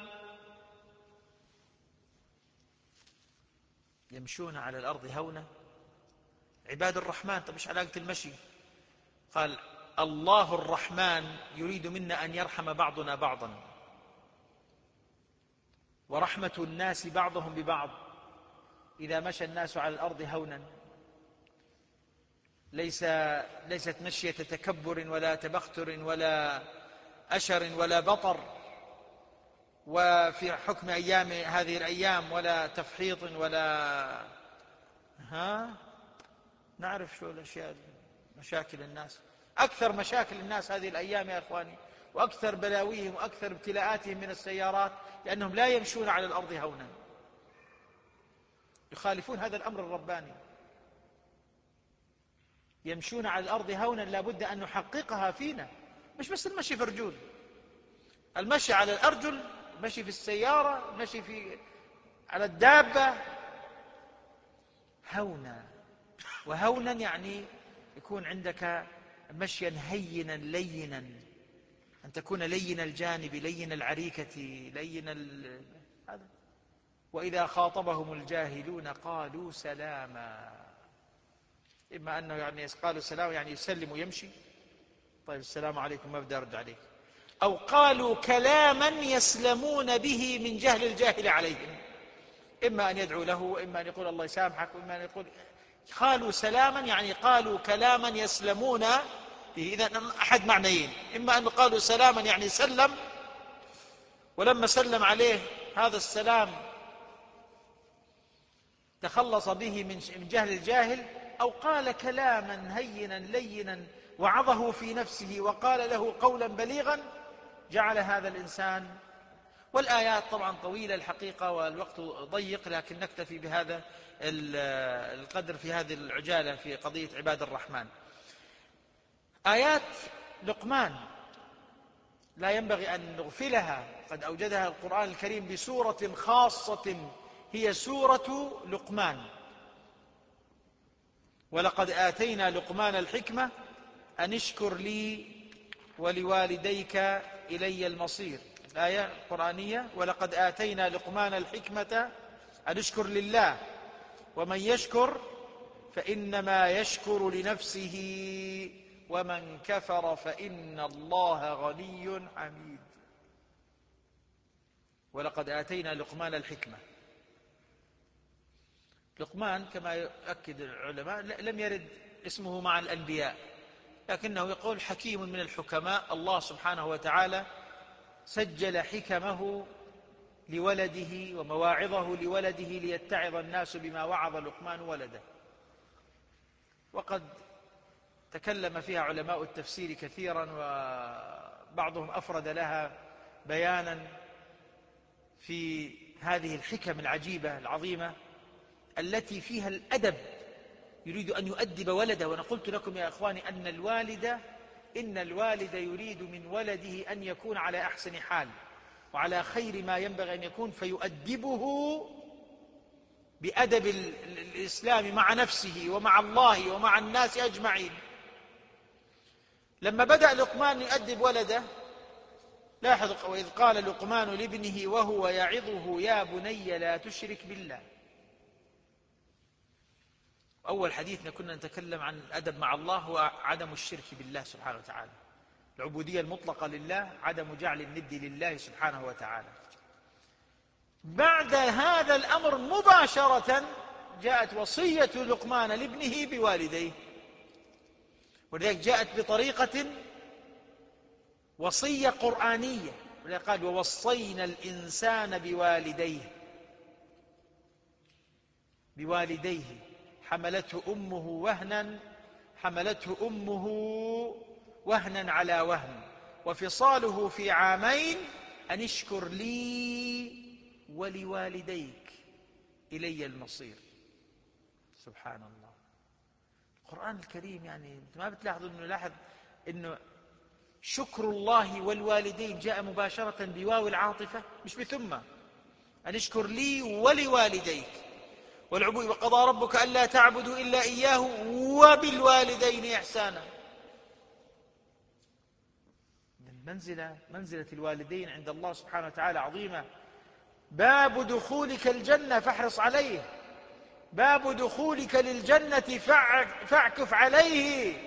يمشون على الأرض هونا. عباد الرحمن. طب إيش علاقة المشي؟ قال: الله الرحمن يريد منا أن يرحم بعضنا بعضا، ورحمة الناس بعضهم ببعض. إذا مشى الناس على الأرض هونا، ليست مشية تكبر ولا تبختر ولا أشر ولا بطر، وفي حكم أيام هذه الأيام ولا تفحيط ولا نعرف شو الأشياء، مشاكل الناس. أكثر مشاكل الناس هذه الأيام يا أخواني، وأكثر بلاويهم وأكثر ابتلاءاتهم من السيارات، لأنهم لا يمشون على الأرض هونا، يخالفون هذا الأمر الرباني. يمشون على الأرض هونا لا بد أن نحققها فينا، مش بس المشي في رجول، المشي على الأرجل، المشي في السيارة، المشي على الدابة، هونا. وهونا يعني يكون عندك مشيا هينا لينا، أن تكون لين الجانب، لين العريكة، لين هذا. وإذا خاطبهم الجاهلون قالوا سلاما. إما أنه يعني قالوا سلام يعني يسلم ويمشي، طيب السلام عليكم ما بدي أرد عليك، أو قالوا كلاما يسلمون به من جهل الجاهل عليهم، إما أن يدعو له، وإما أن يقول الله يسامحك، وإما أن يقول. قالوا سلاما يعني قالوا كلاما يسلمون به. إذن أحد معنيين، إما أن قالوا سلاما يعني سلم، ولما سلم عليه هذا السلام تخلص به من جهل الجاهل، أو قال كلاما هينا لينا وعظه في نفسه وقال له قولا بليغا جعل هذا الإنسان. والآيات طبعا طويلة الحقيقة والوقت ضيق، لكن نكتفي بهذا القدر في هذه العجالة في قضية عباد الرحمن. آيات لقمان لا ينبغي أن نغفلها، قد أوجدها القرآن الكريم بسورة خاصة هي سورة لقمان. ولقد آتينا لقمان الحكمة أن اشكر لي ولوالديك إلي المصير. الآية القرآنية ولقد آتينا لقمان الحكمة أن اشكر لله ومن يشكر فإنما يشكر لنفسه ومن كفر فإن الله غني حميد. ولقد آتينا لقمان الحكمة. لقمان كما يؤكد العلماء لم يرد اسمه مع الأنبياء، لكنه يقول حكيم من الحكماء. الله سبحانه وتعالى سجل حكمه لولده ومواعظه لولده ليتعظ الناس بما وعظ لقمان ولده. وقد تكلم فيها علماء التفسير كثيرا، وبعضهم أفرد لها بيانا في هذه الحكم العجيبة العظيمة التي فيها الأدب، يريد أن يؤدب ولده. وأنا قلت لكم يا أخواني أن الوالد يريد من ولده أن يكون على أحسن حال وعلى خير ما ينبغي أن يكون، فيؤدبه بأدب الإسلام مع نفسه ومع الله ومع الناس أجمعين. لما بدأ لقمان يؤدب ولده لاحظ وإذ قال لقمان لابنه وهو يعظه يا بني لا تشرك بالله. أول حديثنا كنا نتكلم عن الأدب مع الله هو عدم الشرك بالله سبحانه وتعالى، العبودية المطلقة لله، عدم جعل الند لله سبحانه وتعالى. بعد هذا الأمر مباشرة جاءت وصية لقمان لابنه بوالديه، ولذلك جاءت بطريقة وصية قرآنية، ولذلك قال ووصينا الإنسان بوالديه حملته أمه وهنا على وهن وفصاله في عامين أن اشكر لي ولوالديك إلي المصير. سبحان الله. القرآن الكريم يعني ما بتلاحظوا أنه لاحظ أنه شكر الله والوالدين جاء مباشرة بواو العاطفة مش بثم. أن اشكر لي ولوالديك والعبود وقضى ربك ألا تعبدوا إلا إياه وبالوالدين إحسانا. منزلة الوالدين عند الله سبحانه وتعالى عظيمة. باب دخولك الجنة فاحرص عليه، باب دخولك للجنة فاعكف عليه.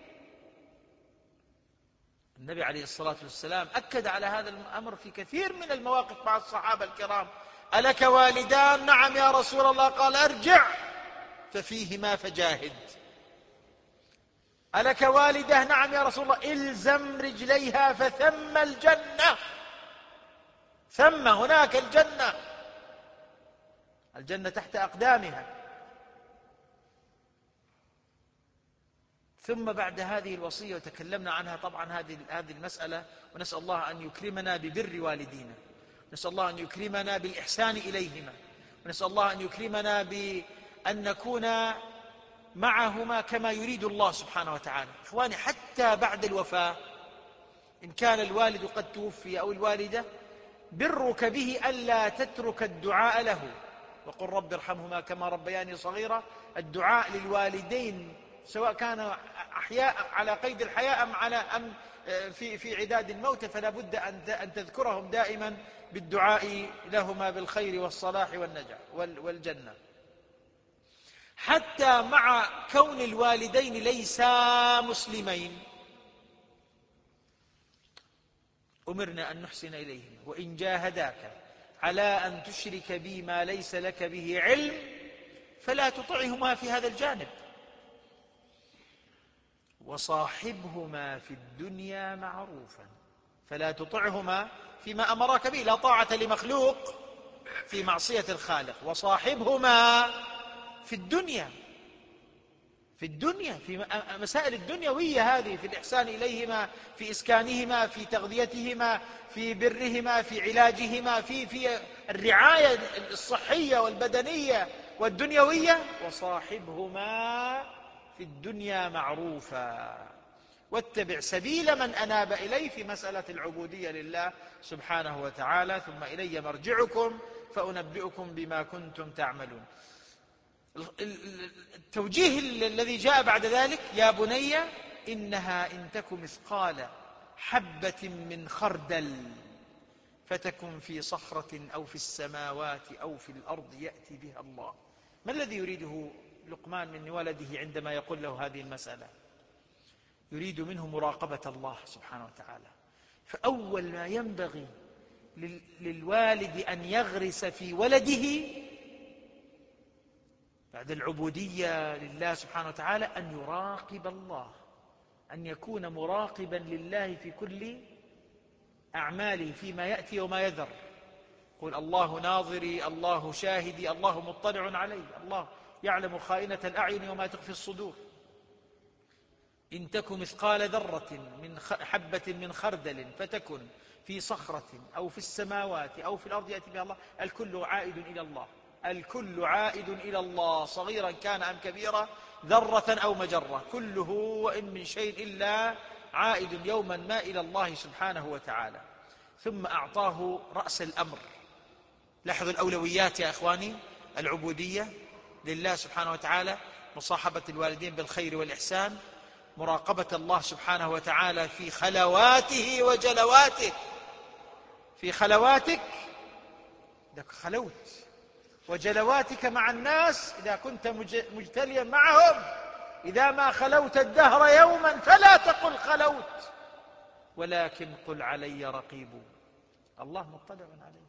النبي عليه الصلاة والسلام أكد على هذا الأمر في كثير من المواقف مع الصحابة الكرام. ألك والدان؟ نعم يا رسول الله. قال ارجع ففيهما فجاهد. ألك والدة؟ نعم يا رسول الله. إلزم رجليها فثم الجنة، ثم هناك الجنة تحت أقدامها. ثم بعد هذه الوصية وتكلمنا عنها طبعا هذه المسألة، ونسأل الله أن يكرمنا ببر والدينا، نسأل الله أن يكرمنا بالإحسان إليهما، ونسأل الله أن يكرمنا بأن نكون معهما كما يريد الله سبحانه وتعالى. إخواني حتى بعد الوفاة إن كان الوالد قد توفي أو الوالدة، برك به ألا تترك الدعاء له، وقل رب ارحمهما كما ربياني صغيرا. الدعاء للوالدين سواء كان أحياء على قيد الحياة أم في عداد الموت، فلا بد أن تذكرهم دائما بالدعاء لهما بالخير والصلاح والنجاح والجنة. حتى مع كون الوالدين ليسا مسلمين أمرنا أن نحسن إليهما، وإن جاهداك على أن تشرك بي ما ليس لك به علم فلا تطعهما في هذا الجانب، وصاحبهما في الدنيا معروفا. فلا تطعهما فيما أمرك به، لا طاعة لمخلوق في معصية الخالق. وصاحبهما في الدنيا، في مسائل الدنيوية هذه، في الإحسان إليهما، في إسكانهما، في تغذيتهما، في برهما، في علاجهما، في الرعاية الصحية والبدنية والدنيوية. وصاحبهما في الدنيا معروفا، واتبع سبيل من أناب إلي في مسألة العبودية لله سبحانه وتعالى، ثم إلي مرجعكم فأنبئكم بما كنتم تعملون. التوجيه الذي جاء بعد ذلك: يا بني إنها إن تك مثقال حبة من خردل فتكن في صخرة أو في السماوات أو في الأرض يأتي بها الله. ما الذي يريده لقمان من ولده عندما يقول له هذه المسألة؟ يريد منه مراقبة الله سبحانه وتعالى. فأول ما ينبغي للوالد أن يغرس في ولده بعد العبودية لله سبحانه وتعالى أن يراقب الله، أن يكون مراقبا لله في كل أعماله، فيما يأتي وما يذر. قل الله ناظري، الله شاهدي، الله مطلع علي، الله يعلم خائنة الأعين وما تخفي الصدور. إن تك مثقال ذرة من حبة من خردل فتكن في صخرة أو في السماوات أو في الأرض يأتي بها الله. الكل عائد إلى الله، الكل عائد إلى الله، صغيرا كان أم كبيرا، ذرة أو مجرة، كله وإن من شيء إلا عائد يوما ما إلى الله سبحانه وتعالى. ثم أعطاه رأس الأمر. لاحظوا الأولويات يا أخواني: العبودية لله سبحانه وتعالى، مصاحبة الوالدين بالخير والإحسان، مراقبة الله سبحانه وتعالى في خلواته وجلواته. في خلواتك إذا خلوت، وجلواتك مع الناس إذا كنت مجتليا معهم. إذا ما خلوت الدهر يوما فلا تقل خلوت، ولكن قل علي رقيب، الله مطلع عليه.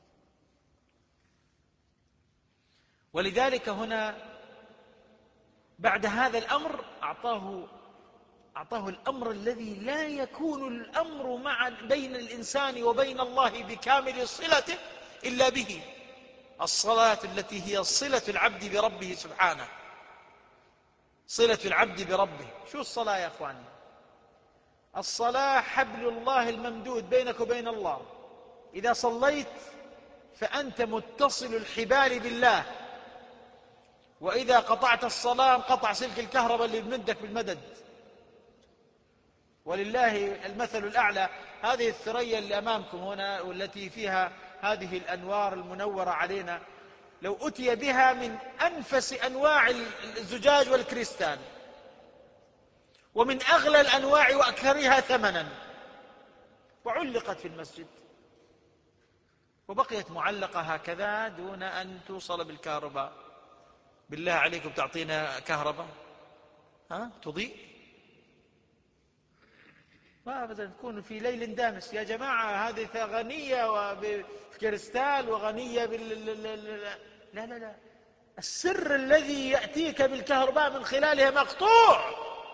ولذلك هنا بعد هذا الأمر أعطاه الأمر الذي لا يكون الأمر بين الإنسان وبين الله بكامل صلته إلا به: الصلاة، التي هي صلة العبد بربه سبحانه. صلة العبد بربه. شو الصلاة يا أخواني؟ الصلاة حبل الله الممدود بينك وبين الله. إذا صليت فأنت متصل الحبال بالله، وإذا قطعت الصلاة انقطع سلك الكهرباء اللي بمدك بالمدد. ولله المثل الأعلى. هذه الثريا اللي أمامكم هنا والتي فيها هذه الأنوار المنورة علينا، لو أتي بها من أنفس أنواع الزجاج والكريستال ومن أغلى الأنواع وأكثرها ثمنا وعلقت في المسجد وبقيت معلقة هكذا دون أن توصل بالكهرباء، بالله عليكم تعطينا كهرباء تضيء؟ ما أبدا. تكون في ليل دامس يا جماعة. هذه غنية وبكريستال وغنية لا لا لا. السر الذي يأتيك بالكهرباء من خلالها مقطوع.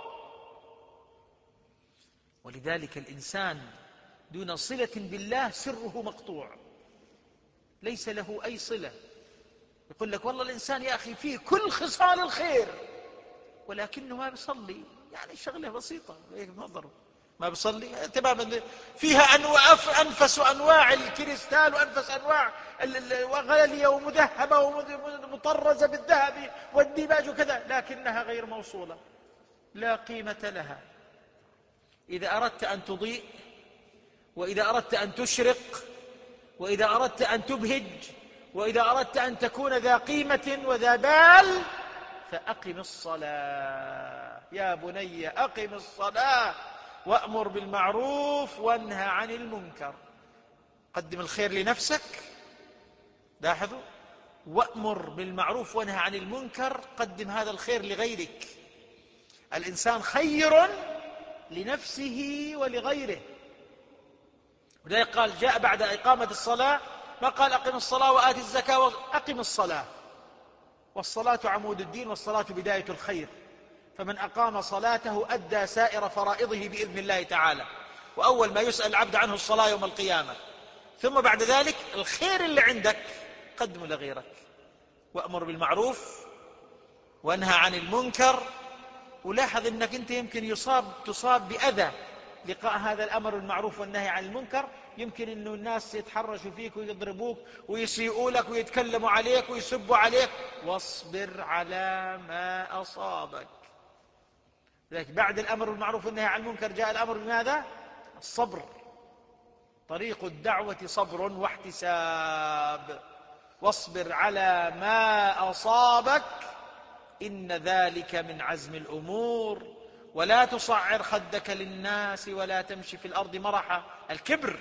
ولذلك الإنسان دون صلة بالله سره مقطوع، ليس له أي صلة. يقول لك والله الإنسان يا أخي فيه كل خصال الخير ولكنه ما بيصلي، يعني شغلة بسيطة ما بيصلي تماما. فيها أنفس أنواع الكريستال وأنفس أنواع غالية ومذهبة ومطرزة بالذهب والديباج وكذا، لكنها غير موصولة، لا قيمة لها. إذا أردت أن تضيء وإذا أردت أن تشرق، وإذا أردت أن تبهج، وإذا أردت أن تكون ذا قيمة وذا بال فأقم الصلاة. يا بني أقم الصلاة وأمر بالمعروف وانهى عن المنكر. قدم الخير لنفسك، لاحظوا، وأمر بالمعروف وانهى عن المنكر، قدم هذا الخير لغيرك. الإنسان خير لنفسه ولغيره. ولذلك قال جاء بعد إقامة الصلاة ما قال أقم الصلاة وآت الزكاة، أقم الصلاة، والصلاة عمود الدين، والصلاة بداية الخير، فمن أقام صلاته أدى سائر فرائضه بإذن الله تعالى، وأول ما يسأل العبد عنه الصلاة يوم القيامة. ثم بعد ذلك الخير اللي عندك قدمه لغيرك، وأمر بالمعروف وانهى عن المنكر. ولاحظ أنك أنت يمكن تصاب بأذى لقاء هذا الأمر بالمعروف والنهي عن المنكر. يمكن أن الناس يتحرشوا فيك ويضربوك ويسيئوا لك ويتكلموا عليك ويسبوا عليك، واصبر على ما أصابك. لذلك بعد الأمر بالمعروف والنهي عن المنكر جاء الأمر بماذا؟ الصبر. طريق الدعوة صبر واحتساب. واصبر على ما أصابك إن ذلك من عزم الأمور. ولا تصعر خدك للناس ولا تمشي في الأرض مرحا. الكبر،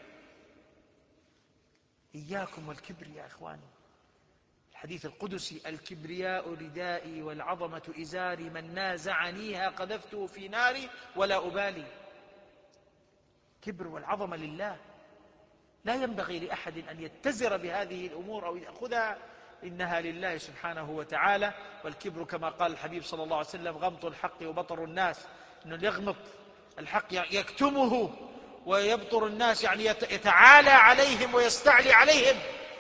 إياكم والكبر يا إخواني. الحديث القدسي: الكبرياء ردائي والعظمة إزاري، من نازعنيها قذفته في ناري ولا أبالي. كبر والعظمة لله، لا ينبغي لأحد أن يتزر بهذه الأمور أو يأخذها، إنها لله سبحانه وتعالى. والكبر كما قال الحبيب صلى الله عليه وسلم: غمط الحق وبطر الناس. إنه يغمط الحق يكتمه، ويبطر الناس يعني يتعالى عليهم ويستعلي عليهم.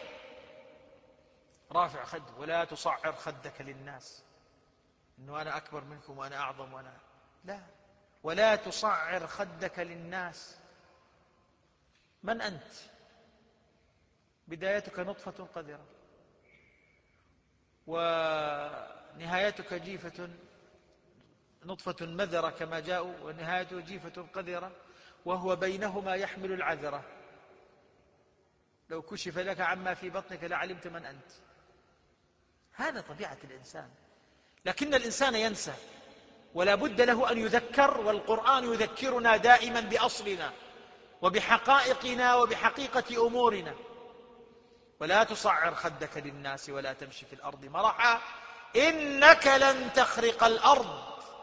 رافع خده، ولا تصعر خدك للناس، إنه أنا أكبر منكم وأنا أعظم وأنا لا. ولا تصعر خدك للناس. من أنت؟ بدايتك نطفة قذرة، ونهايتك جيفة، نطفة مذرة كما جاءوا، ونهايته جيفة قذرة، وهو بينهما يحمل العذرة. لو كشف لك عما في بطنك لعلمت من أنت. هذا طبيعة الإنسان، لكن الإنسان ينسى، ولا بد له أن يذكر، والقرآن يذكرنا دائما بأصلنا وبحقائقنا وبحقيقة أمورنا. ولا تصعر خدك للناس ولا تمشي في الأرض مرحا إنك لن تخرق الأرض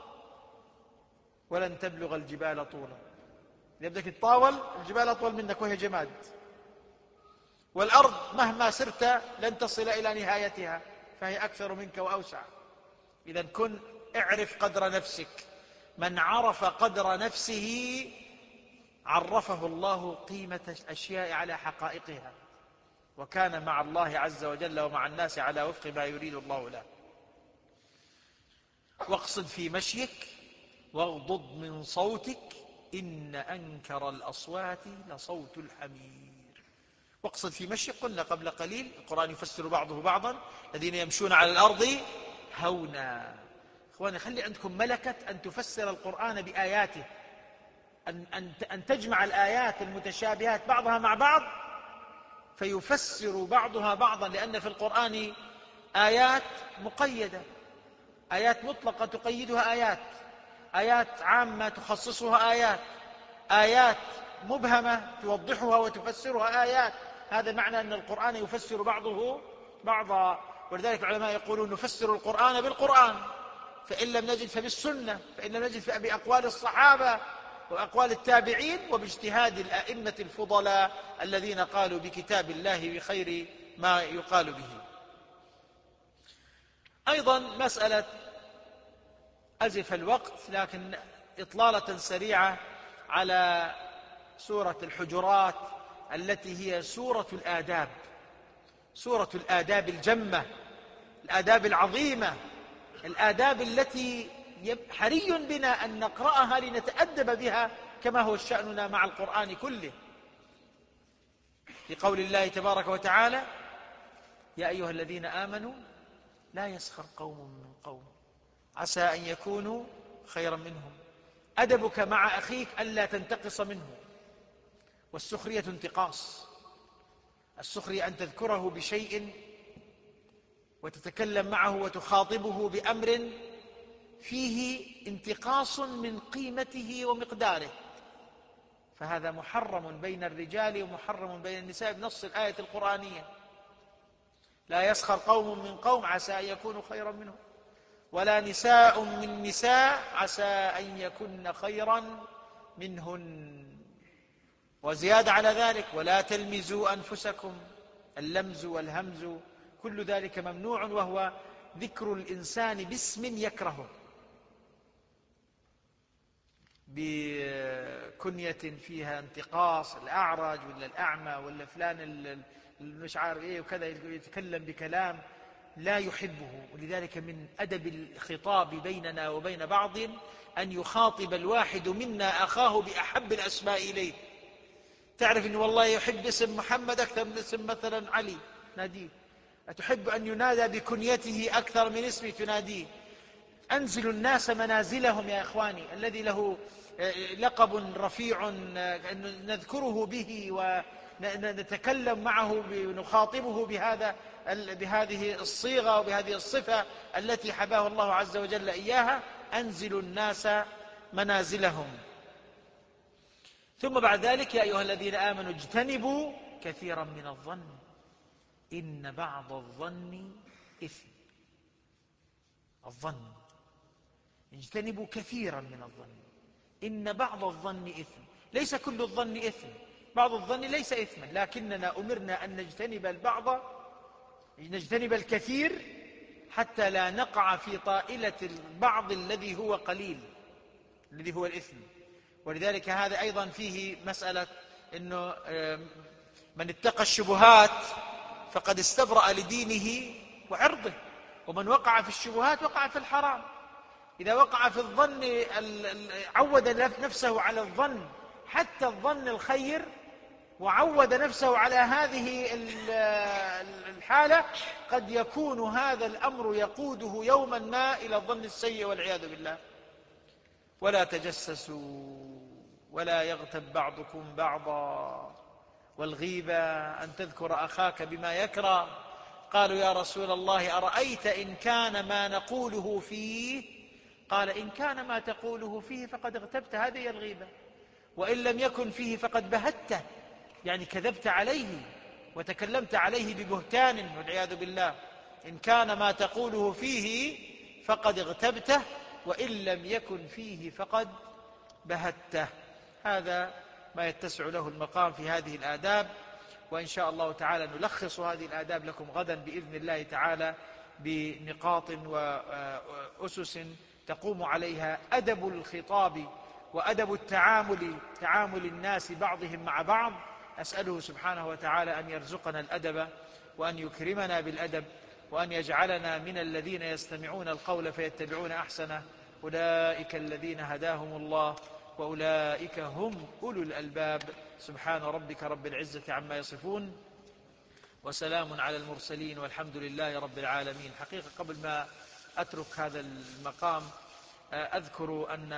ولن تبلغ الجبال طولا. إذا بدك تطاول الجبال أطول منك وهي جماد، والأرض مهما سرت لن تصل إلى نهايتها فهي أكثر منك وأوسع. إذا كن اعرف قدر نفسك. من عرف قدر نفسه عرفه الله قيمة الأشياء على حقائقها، وكان مع الله عز وجل ومع الناس على وفق ما يريد الله له. واقصد في مشيك واغضض من صوتك إن أنكر الأصوات لصوت الحمير. واقصد في مشيك، قلنا قبل قليل القرآن يفسر بعضه بعضا: الذين يمشون على الأرض هونا. إخواني، خلي عندكم ملكة أن تفسر القرآن بآياته، أن تجمع الآيات المتشابهات بعضها مع بعض فيفسر بعضها بعضا. لأن في القرآن آيات مقيدة، آيات مطلقة تقيدها آيات عامة تخصصها آيات مبهمة توضحها وتفسرها آيات. هذا معنى أن القرآن يفسر بعضه بعضا. ولذلك العلماء يقولون نفسر القرآن بالقرآن، فإن لم نجد فبالسنة، فإن لم نجد فبأقوال الصحابة وأقوال التابعين وباجتهاد الأئمة الفضلاء الذين قالوا بكتاب الله بخير ما يقال به. أيضا مسألة أزف الوقت، لكن إطلالة سريعة على سورة الحجرات التي هي سورة الآداب، سورة الآداب الجمة، الآداب العظيمة، الآداب التي حري بنا أن نقرأها لنتأدب بها كما هو شأننا مع القرآن كله. في قول الله تبارك وتعالى: يا أيها الذين آمنوا لا يسخر قوم من قوم عسى أن يكونوا خيرا منهم. أدبك مع أخيك ألا تنتقص منه، والسخرية انتقاص. السخرية أن تذكره بشيء وتتكلم معه وتخاطبه بأمر فيه انتقاص من قيمته ومقداره، فهذا محرم بين الرجال ومحرم بين النساء بنص الآية القرآنية: لا يسخر قوم من قوم عسى أن يكونوا خيرا منهم، ولا نساء من نساء عسى أن يكن خيرا منهن. وزيادة على ذلك: ولا تلمزوا أنفسكم. اللمز والهمز كل ذلك ممنوع، وهو ذكر الإنسان باسم يكرهه، بكنية فيها انتقاص، الأعرج ولا الأعمى ولا فلان مش عارف إيه وكذا، يتكلم بكلام لا يحبه. ولذلك من أدب الخطاب بيننا وبين بعض أن يخاطب الواحد منا أخاه بأحب الأسماء إليه. تعرف أنه والله يحب اسم محمد أكثر من اسم مثلا علي، ناديه. أتحب أن ينادى بكنيته أكثر من اسمه، تناديه. أنزلوا الناس منازلهم يا إخواني. الذي له لقب رفيع نذكره به ونتكلم معه، نخاطبه بهذه الصيغة وبهذه الصفة التي حباه الله عز وجل إياها: أنزلوا الناس منازلهم. ثم بعد ذلك: يا أيها الذين آمنوا اجتنبوا كثيرا من الظن إن بعض الظن إثم. الظن، اجتنبوا كثيرا من الظن إن بعض الظن إثم. ليس كل الظن إثم، بعض الظن ليس إثما، لكننا أمرنا أن نجتنب الكثير حتى لا نقع في طائلة البعض الذي هو قليل، الذي هو الإثم. ولذلك هذا أيضا فيه مسألة أنه من اتقى الشبهات فقد استبرأ لدينه وعرضه، ومن وقع في الشبهات وقع في الحرام. إذا وقع في الظن عود نفسه على الظن حتى الظن الخير، وعود نفسه على هذه الحالة، قد يكون هذا الأمر يقوده يوما ما إلى الظن السيء والعياذ بالله. ولا تجسسوا ولا يغتب بعضكم بعضا. والغيبة أن تذكر أخاك بما يكره. قالوا يا رسول الله أرأيت إن كان ما نقوله فيه؟ قال إن كان ما تقوله فيه فقد اغتبت، هذه هي الغيبة. وإن لم يكن فيه فقد بهته، يعني كذبت عليه وتكلمت عليه ببهتان والعياذ بالله. إن كان ما تقوله فيه فقد اغتبته، وإن لم يكن فيه فقد بهته. هذا ما يتسع له المقام في هذه الآداب، وإن شاء الله تعالى نلخص هذه الآداب لكم غدا بإذن الله تعالى بنقاط وأسس تقوم عليها أدب الخطاب وأدب تعامل الناس بعضهم مع بعض. أسأله سبحانه وتعالى أن يرزقنا الأدب، وأن يكرمنا بالأدب، وأن يجعلنا من الذين يستمعون القول فيتبعون أحسنه. أولئك الذين هداهم الله وأولئك هم أولو الألباب. سبحان ربك رب العزة عما يصفون، وسلام على المرسلين، والحمد لله رب العالمين. حقيقة قبل ما أترك هذا المقام أذكر أن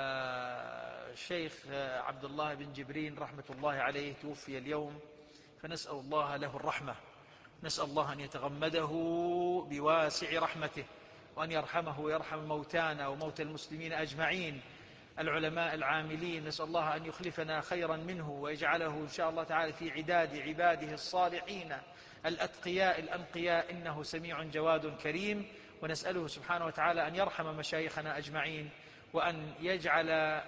الشيخ عبد الله بن جبرين رحمة الله عليه توفي اليوم، فنسأل الله له الرحمة، نسأل الله أن يتغمده بواسع رحمته، وأن يرحمه ويرحم موتانا وموتى المسلمين أجمعين، العلماء العاملين. نسأل الله أن يخلفنا خيرا منه، ويجعله إن شاء الله تعالى في عداد عباده الصالحين الأتقياء الأنقياء، إنه سميع جواد كريم. ونسأله سبحانه وتعالى أن يرحم مشايخنا أجمعين، وأن يجعل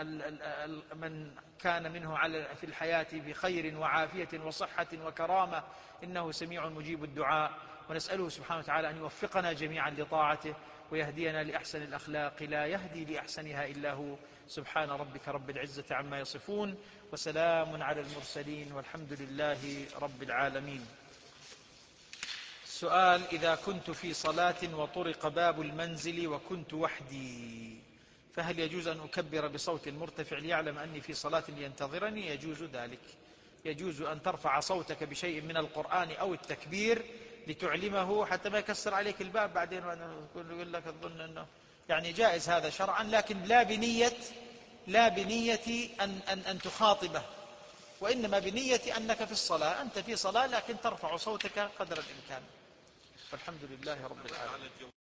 من كان منه في الحياة بخير وعافية وصحة وكرامة، إنه سميع مجيب الدعاء. ونسأله سبحانه وتعالى أن يوفقنا جميعا لطاعته، ويهدينا لأحسن الأخلاق لا يهدي لأحسنها إلا هو. سبحان ربك رب العزة عما يصفون، وسلام على المرسلين، والحمد لله رب العالمين. سؤال: إذا كنت في صلاة وطرق باب المنزل وكنت وحدي، فهل يجوز أن أكبر بصوت مرتفع ليعلم أني في صلاة لينتظرني؟ يجوز ذلك. يجوز أن ترفع صوتك بشيء من القرآن أو التكبير لتعلمه حتى ما يكسر عليك الباب بعدين، وأنا يقول لك أظن أنه يعني جائز هذا شرعا، لكن لا بنية أن تخاطبه. وإنما بنية أنك في الصلاة، أنت في صلاة لكن ترفع صوتك قدر الإمكان. والحمد لله رب العالمين.